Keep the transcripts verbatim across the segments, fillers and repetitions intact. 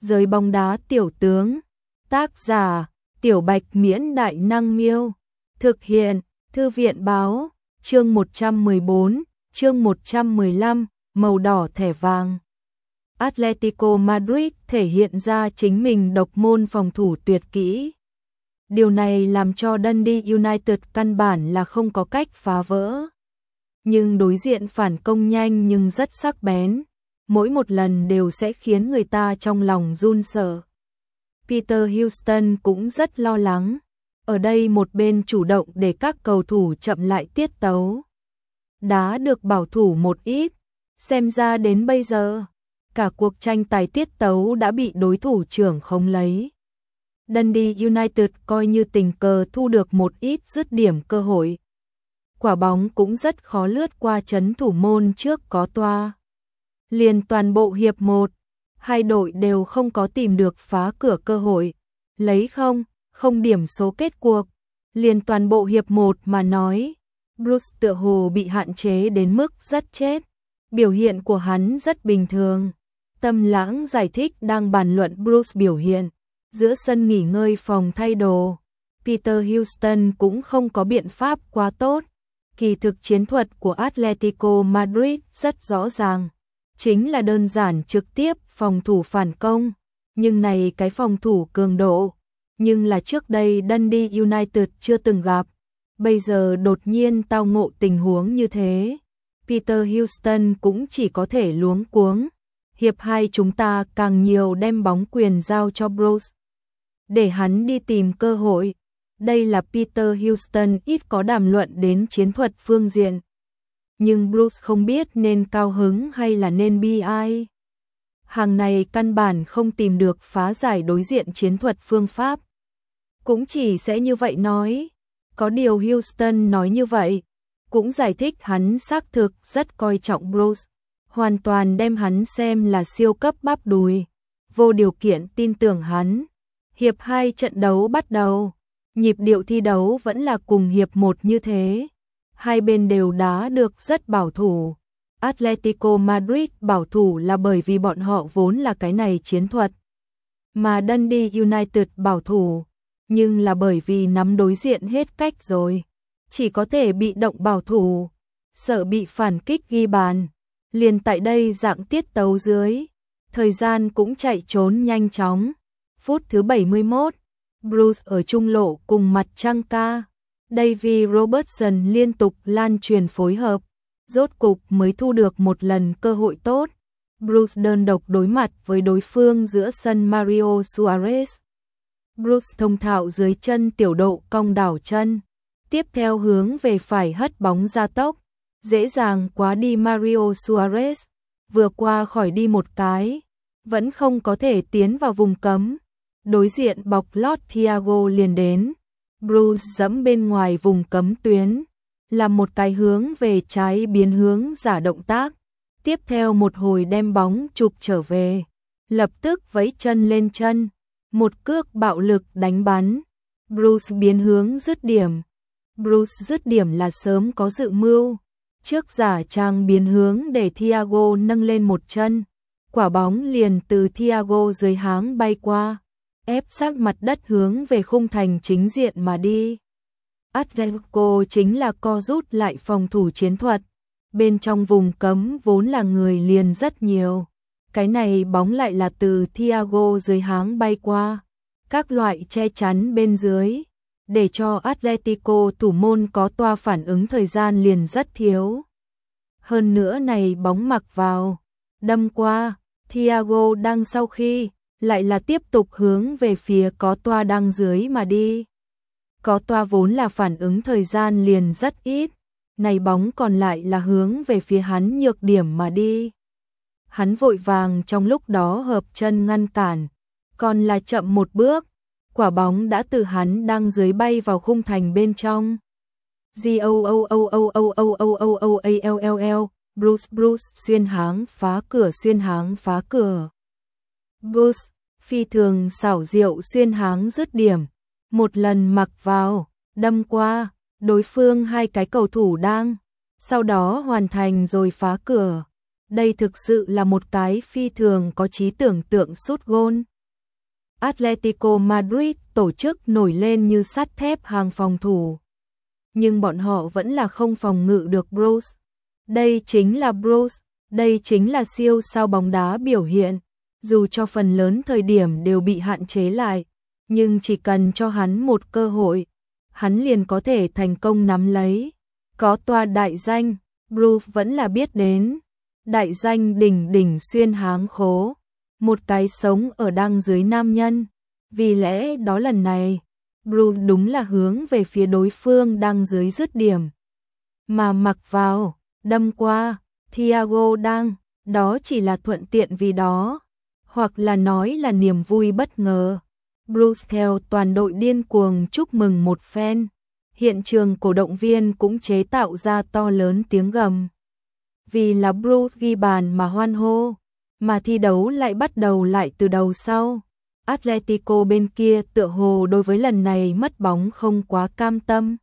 Giới bóng đá tiểu tướng. Tác giả: Tiểu Bạch Miễn Đại Năng Miêu. Thực hiện: Thư viện Báo. Chương một trăm mười bốn, chương một trăm mười lăm, màu đỏ thẻ vàng. Atletico Madrid thể hiện ra chính mình độc môn phòng thủ tuyệt kỹ. Điều này làm cho Dundee United căn bản là không có cách phá vỡ. Nhưng đối diện phản công nhanh nhưng rất sắc bén, mỗi một lần đều sẽ khiến người ta trong lòng run sợ. Peter Houston cũng rất lo lắng. Ở đây một bên chủ động để các cầu thủ chậm lại tiết tấu, đá được bảo thủ một ít. Xem ra đến bây giờ, cả cuộc tranh tài tiết tấu đã bị đối thủ trưởng khống lấy. Dundee United coi như tình cờ thu được một ít dứt điểm cơ hội. Quả bóng cũng rất khó lướt qua chấn thủ môn trước có toa. Liền toàn bộ hiệp một, hai đội đều không có tìm được phá cửa cơ hội. Lấy không, không điểm số kết cuộc. Liền toàn bộ hiệp một mà nói, Bruce tựa hồ bị hạn chế đến mức rất chết. Biểu hiện của hắn rất bình thường. Tâm Lãng giải thích đang bàn luận Bruce biểu hiện. Giữa sân nghỉ ngơi phòng thay đồ, Peter Houston cũng không có biện pháp quá tốt. Kỳ thực chiến thuật của Atletico Madrid rất rõ ràng, chính là đơn giản trực tiếp phòng thủ phản công. Nhưng này cái phòng thủ cường độ, nhưng là trước đây Dundee United chưa từng gặp. Bây giờ đột nhiên tao ngộ tình huống như thế, Peter Houston cũng chỉ có thể luống cuống. Hiệp hai chúng ta càng nhiều đem bóng quyền giao cho Bruce, để hắn đi tìm cơ hội. Đây là Peter Houston ít có đàm luận đến chiến thuật phương diện. Nhưng Bruce không biết nên cao hứng hay là nên bi ai. Hàng này căn bản không tìm được phá giải đối diện chiến thuật phương pháp. Cũng chỉ sẽ như vậy nói. Có điều Houston nói như vậy, cũng giải thích hắn xác thực rất coi trọng Bruce. Hoàn toàn đem hắn xem là siêu cấp bắp đùi. Vô điều kiện tin tưởng hắn. Hiệp hai trận đấu bắt đầu. Nhịp điệu thi đấu vẫn là cùng hiệp một như thế. Hai bên đều đá được rất bảo thủ. Atletico Madrid bảo thủ là bởi vì bọn họ vốn là cái này chiến thuật. Mà Dundee United bảo thủ, nhưng là bởi vì nắm đối diện hết cách rồi. Chỉ có thể bị động bảo thủ, sợ bị phản kích ghi bàn. Liền tại đây dạng tiết tấu dưới, thời gian cũng chạy trốn nhanh chóng. Phút thứ bảy mươi mốt, Bruce ở trung lộ cùng mặt trăng ca. Davy Robertson liên tục lan truyền phối hợp, rốt cục mới thu được một lần cơ hội tốt. Bruce đơn độc đối mặt với đối phương giữa sân Mario Suarez. Bruce thông thạo dưới chân tiểu độ cong đảo chân, tiếp theo hướng về phải hất bóng ra tốc, dễ dàng quá đi Mario Suarez, vừa qua khỏi đi một cái, vẫn không có thể tiến vào vùng cấm. Đối diện bọc lót Thiago liền đến, Bruce dẫm bên ngoài vùng cấm tuyến, làm một cái hướng về trái biến hướng giả động tác, tiếp theo một hồi đem bóng chụp trở về, lập tức vẫy chân lên chân, một cước bạo lực đánh bắn. Bruce biến hướng dứt điểm. Bruce dứt điểm là sớm có dự mưu, trước giả trang biến hướng để Thiago nâng lên một chân, quả bóng liền từ Thiago dưới háng bay qua, ép sát mặt đất hướng về khung thành chính diện mà đi. Atletico chính là co rút lại phòng thủ chiến thuật, bên trong vùng cấm vốn là người liền rất nhiều. Cái này bóng lại là từ Thiago dưới háng bay qua, các loại che chắn bên dưới, để cho Atletico thủ môn có toa phản ứng thời gian liền rất thiếu. Hơn nữa này bóng mặc vào, đâm qua, Thiago đang sau khi, lại là tiếp tục hướng về phía có toa đang dưới mà đi. Có toa vốn là phản ứng thời gian liền rất ít, này bóng còn lại là hướng về phía hắn nhược điểm mà đi. Hắn vội vàng trong lúc đó hợp chân ngăn cản, còn là chậm một bước, quả bóng đã từ hắn đang dưới bay vào khung thành bên trong. G-O-O-O-O-O-O-O-O-A-L-L-L, Bruce Bruce xuyên háng phá cửa xuyên háng phá cửa. Bruce, phi thường xảo diệu xuyên háng dứt điểm, một lần mặc vào, đâm qua, đối phương hai cái cầu thủ đang, sau đó hoàn thành rồi phá cửa. Đây thực sự là một cái phi thường có trí tưởng tượng sút gôn. Atletico Madrid tổ chức nổi lên như sắt thép hàng phòng thủ. Nhưng bọn họ vẫn là không phòng ngự được Bruce. Đây chính là Bruce, đây chính là siêu sao bóng đá biểu hiện. Dù cho phần lớn thời điểm đều bị hạn chế lại, nhưng chỉ cần cho hắn một cơ hội, hắn liền có thể thành công nắm lấy. Có toa đại danh, Bruce vẫn là biết đến. Đại danh đỉnh đỉnh xuyên háng khố. Một cái sống ở đăng dưới nam nhân. Vì lẽ đó lần này, Bruce đúng là hướng về phía đối phương đăng dưới dứt điểm. Mà mặc vào, đâm qua, Thiago đang, đó chỉ là thuận tiện vì đó. Hoặc là nói là niềm vui bất ngờ. Bruce theo toàn đội điên cuồng chúc mừng một phen. Hiện trường cổ động viên cũng chế tạo ra to lớn tiếng gầm. Vì là Bruce ghi bàn mà hoan hô, mà thi đấu lại bắt đầu lại từ đầu sau. Atletico bên kia tựa hồ đối với lần này mất bóng không quá cam tâm.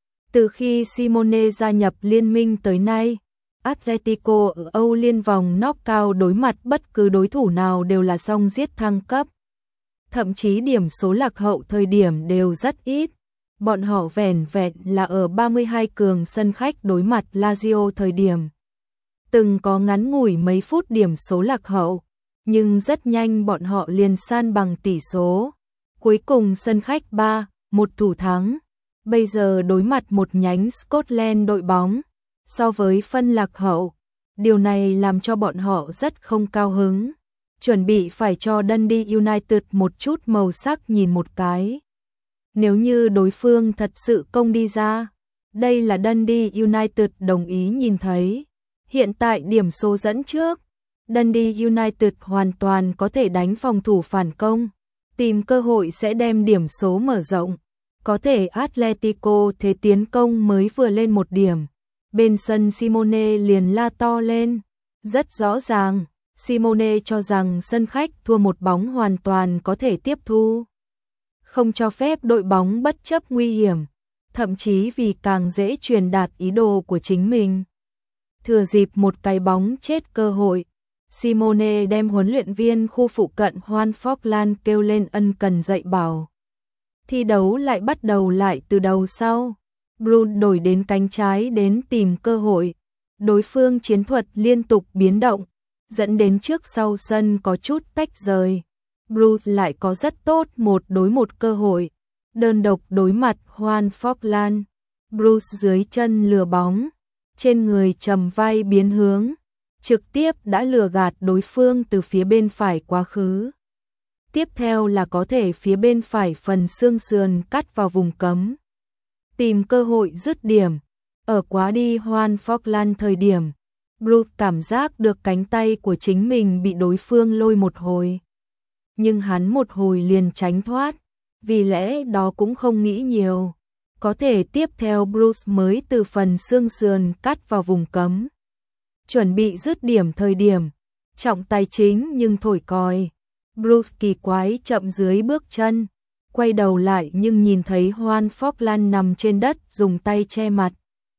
Từ khi Simone gia nhập liên minh tới nay, Atletico ở Âu Liên vòng knock-out đối mặt bất cứ đối thủ nào đều là song giết thăng cấp. Thậm chí điểm số lạc hậu thời điểm đều rất ít. Bọn họ vẻn vẹn là ở ba mươi hai cường sân khách đối mặt Lazio thời điểm. Từng có ngắn ngủi mấy phút điểm số lạc hậu, nhưng rất nhanh bọn họ liền san bằng tỷ số. Cuối cùng sân khách ba một thủ thắng. Bây giờ đối mặt một nhánh Scotland đội bóng. So với phân lạc hậu, điều này làm cho bọn họ rất không cao hứng. Chuẩn bị phải cho Dundee United một chút màu sắc nhìn một cái. Nếu như đối phương thật sự công đi ra, đây là Dundee United đồng ý nhìn thấy. Hiện tại điểm số dẫn trước, Dundee United hoàn toàn có thể đánh phòng thủ phản công, tìm cơ hội sẽ đem điểm số mở rộng. Có thể Atletico thế tiến công mới vừa lên một điểm. Bên sân Simone liền la to lên. Rất rõ ràng, Simone cho rằng sân khách thua một bóng hoàn toàn có thể tiếp thu. Không cho phép đội bóng bất chấp nguy hiểm, thậm chí vì càng dễ truyền đạt ý đồ của chính mình. Thừa dịp một cái bóng chết cơ hội, Simone đem huấn luyện viên khu phụ cận Juan Forlan kêu lên ân cần dạy bảo. Thi đấu lại bắt đầu lại từ đầu sau. Bruce đổi đến cánh trái đến tìm cơ hội. Đối phương chiến thuật liên tục biến động, dẫn đến trước sau sân có chút tách rời. Bruce lại có rất tốt một đối một cơ hội. Đơn độc đối mặt Juan Forlan. Bruce dưới chân lừa bóng, trên người trầm vai biến hướng, trực tiếp đã lừa gạt đối phương từ phía bên phải quá khứ. Tiếp theo là có thể phía bên phải phần xương sườn cắt vào vùng cấm. Tìm cơ hội dứt điểm. Ở quá đi Juan Forlan thời điểm, Bruce cảm giác được cánh tay của chính mình bị đối phương lôi một hồi. Nhưng hắn một hồi liền tránh thoát, vì lẽ đó cũng không nghĩ nhiều. Có thể tiếp theo Bruce mới từ phần xương sườn cắt vào vùng cấm. Chuẩn bị dứt điểm thời điểm, trọng tài chính nhưng thổi còi. Bruce kỳ quái chậm dưới bước chân, quay đầu lại nhưng nhìn thấy Juan Forlan nằm trên đất dùng tay che mặt.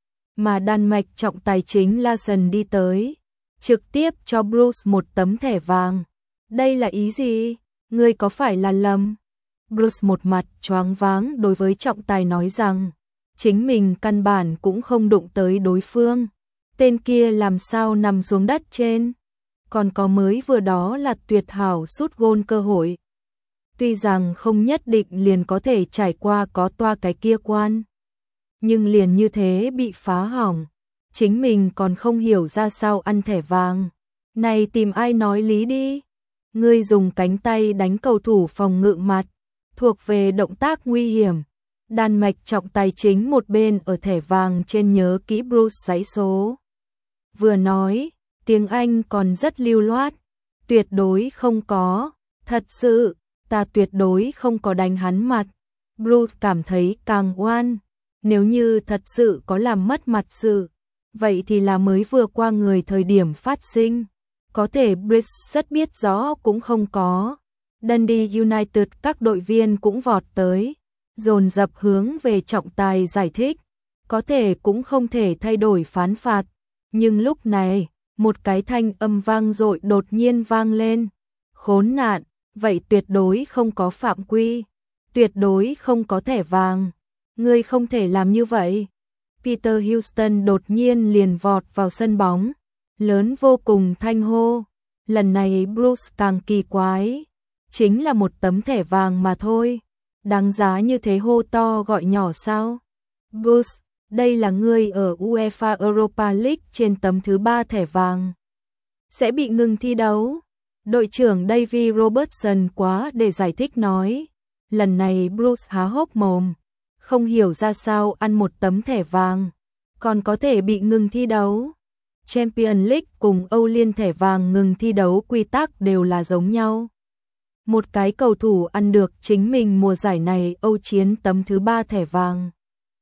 Mà Đan Mạch trọng tài chính Larsen đi tới, trực tiếp cho Bruce một tấm thẻ vàng. Đây là ý gì? Ngươi có phải là lầm? Bruce một mặt choáng váng đối với trọng tài nói rằng, chính mình căn bản cũng không đụng tới đối phương. Tên kia làm sao nằm xuống đất trên? Còn có mới vừa đó là tuyệt hảo sút gôn cơ hội. Tuy rằng không nhất định liền có thể trải qua có toa cái kia quan, nhưng liền như thế bị phá hỏng, chính mình còn không hiểu ra sao ăn thẻ vàng. Này tìm ai nói lý đi. Ngươi dùng cánh tay đánh cầu thủ phòng ngự mặt, thuộc về động tác nguy hiểm. Đan Mạch trọng tài chính một bên ở thẻ vàng trên nhớ kỹ Bruce dãy số. Vừa nói, tiếng Anh còn rất lưu loát. Tuyệt đối không có, thật sự, ta tuyệt đối không có đánh hắn mặt. Bruce cảm thấy càng oan. Nếu như thật sự có làm mất mặt sự, vậy thì là mới vừa qua người thời điểm phát sinh. Có thể Bruce rất biết rõ cũng không có. Dundee United các đội viên cũng vọt tới, dồn dập hướng về trọng tài giải thích. Có thể cũng không thể thay đổi phán phạt. Nhưng lúc này, một cái thanh âm vang dội đột nhiên vang lên. Khốn nạn, vậy tuyệt đối không có phạm quy, tuyệt đối không có thẻ vàng. Ngươi không thể làm như vậy. Peter Houston đột nhiên liền vọt vào sân bóng, lớn vô cùng thanh hô. Lần này Bruce càng kỳ quái, chính là một tấm thẻ vàng mà thôi. Đáng giá như thế hô to gọi nhỏ sao? Bruce, đây là ngươi ở UEFA Europa League trên tấm thứ ba thẻ vàng. Sẽ bị ngừng thi đấu. Đội trưởng Davy Robertson quá để giải thích nói. Lần này Bruce há hốc mồm, không hiểu ra sao ăn một tấm thẻ vàng, còn có thể bị ngừng thi đấu. Champions League cùng Âu Liên thẻ vàng ngừng thi đấu quy tắc đều là giống nhau. Một cái cầu thủ ăn được chính mình mùa giải này Âu chiến tấm thứ ba thẻ vàng,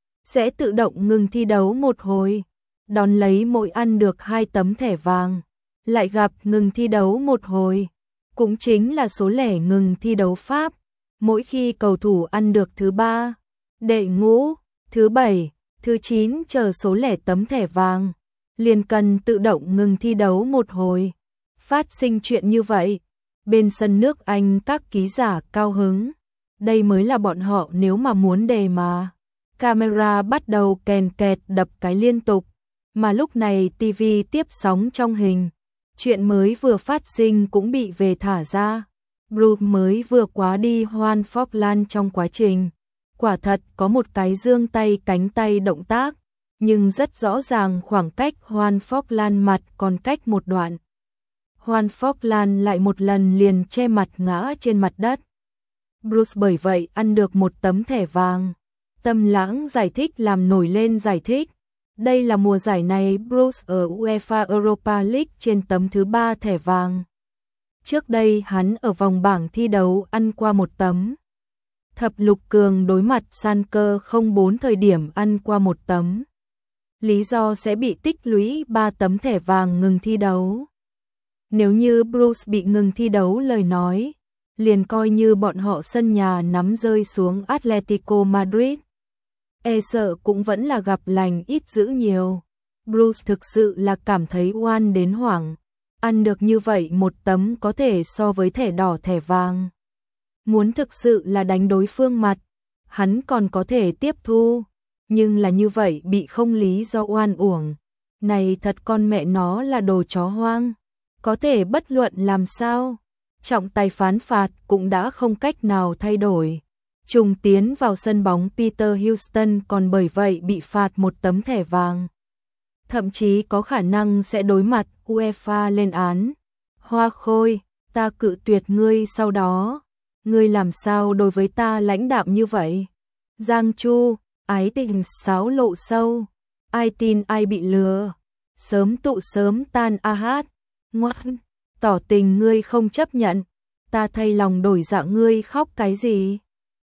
sẽ tự động ngừng thi đấu một hồi, đón lấy mỗi ăn được hai tấm thẻ vàng, lại gặp ngừng thi đấu một hồi, cũng chính là số lẻ ngừng thi đấu pháp. Mỗi khi cầu thủ ăn được thứ ba, đệ ngũ, thứ bảy, thứ chín chờ số lẻ tấm thẻ vàng, liền cần tự động ngừng thi đấu một hồi. Phát sinh chuyện như vậy, bên sân nước Anh các ký giả cao hứng. Đây mới là bọn họ nếu mà muốn đề mà. Camera bắt đầu kèn kẹt đập cái liên tục, mà lúc này ti vi tiếp sóng trong hình. Chuyện mới vừa phát sinh cũng bị về thả ra. Bruce mới vừa quá đi Juan Forlan trong quá trình. Quả thật có một cái giương tay cánh tay động tác, nhưng rất rõ ràng khoảng cách Juan Forlan mặt còn cách một đoạn. Juan Forlan lại một lần liền che mặt ngã trên mặt đất. Bruce bởi vậy ăn được một tấm thẻ vàng. Tâm Lãng giải thích làm nổi lên giải thích. Đây là mùa giải này Bruce ở UEFA Europa League trên tấm thứ ba thẻ vàng. Trước đây hắn ở vòng bảng thi đấu ăn qua một tấm. Thập lục cường đối mặt Schalke không bốn thời điểm ăn qua một tấm. Lý do sẽ bị tích lũy ba tấm thẻ vàng ngừng thi đấu. Nếu như Bruce bị ngừng thi đấu lời nói, liền coi như bọn họ sân nhà nắm rơi xuống Atletico Madrid. E sợ cũng vẫn là gặp lành ít dữ nhiều. Bruce thực sự là cảm thấy oan đến hoảng. Ăn được như vậy một tấm có thể so với thẻ đỏ thẻ vàng. Muốn thực sự là đánh đối phương mặt, hắn còn có thể tiếp thu. Nhưng là như vậy bị không lý do oan uổng. Này thật con mẹ nó là đồ chó hoang. Có thể bất luận làm sao. Trọng tài phán phạt cũng đã không cách nào thay đổi. Trùng tiến vào sân bóng Peter Houston còn bởi vậy bị phạt một tấm thẻ vàng. Thậm chí có khả năng sẽ đối mặt UEFA lên án. Hoa Khôi, ta cự tuyệt ngươi sau đó. Ngươi làm sao đối với ta lãnh đạm như vậy? Giang Chu, ái tình sáo lộ sâu. Ai tin ai bị lừa. Sớm tụ sớm tan a hát. Ngoan, tỏ tình ngươi không chấp nhận. Ta thay lòng đổi dạ ngươi khóc cái gì?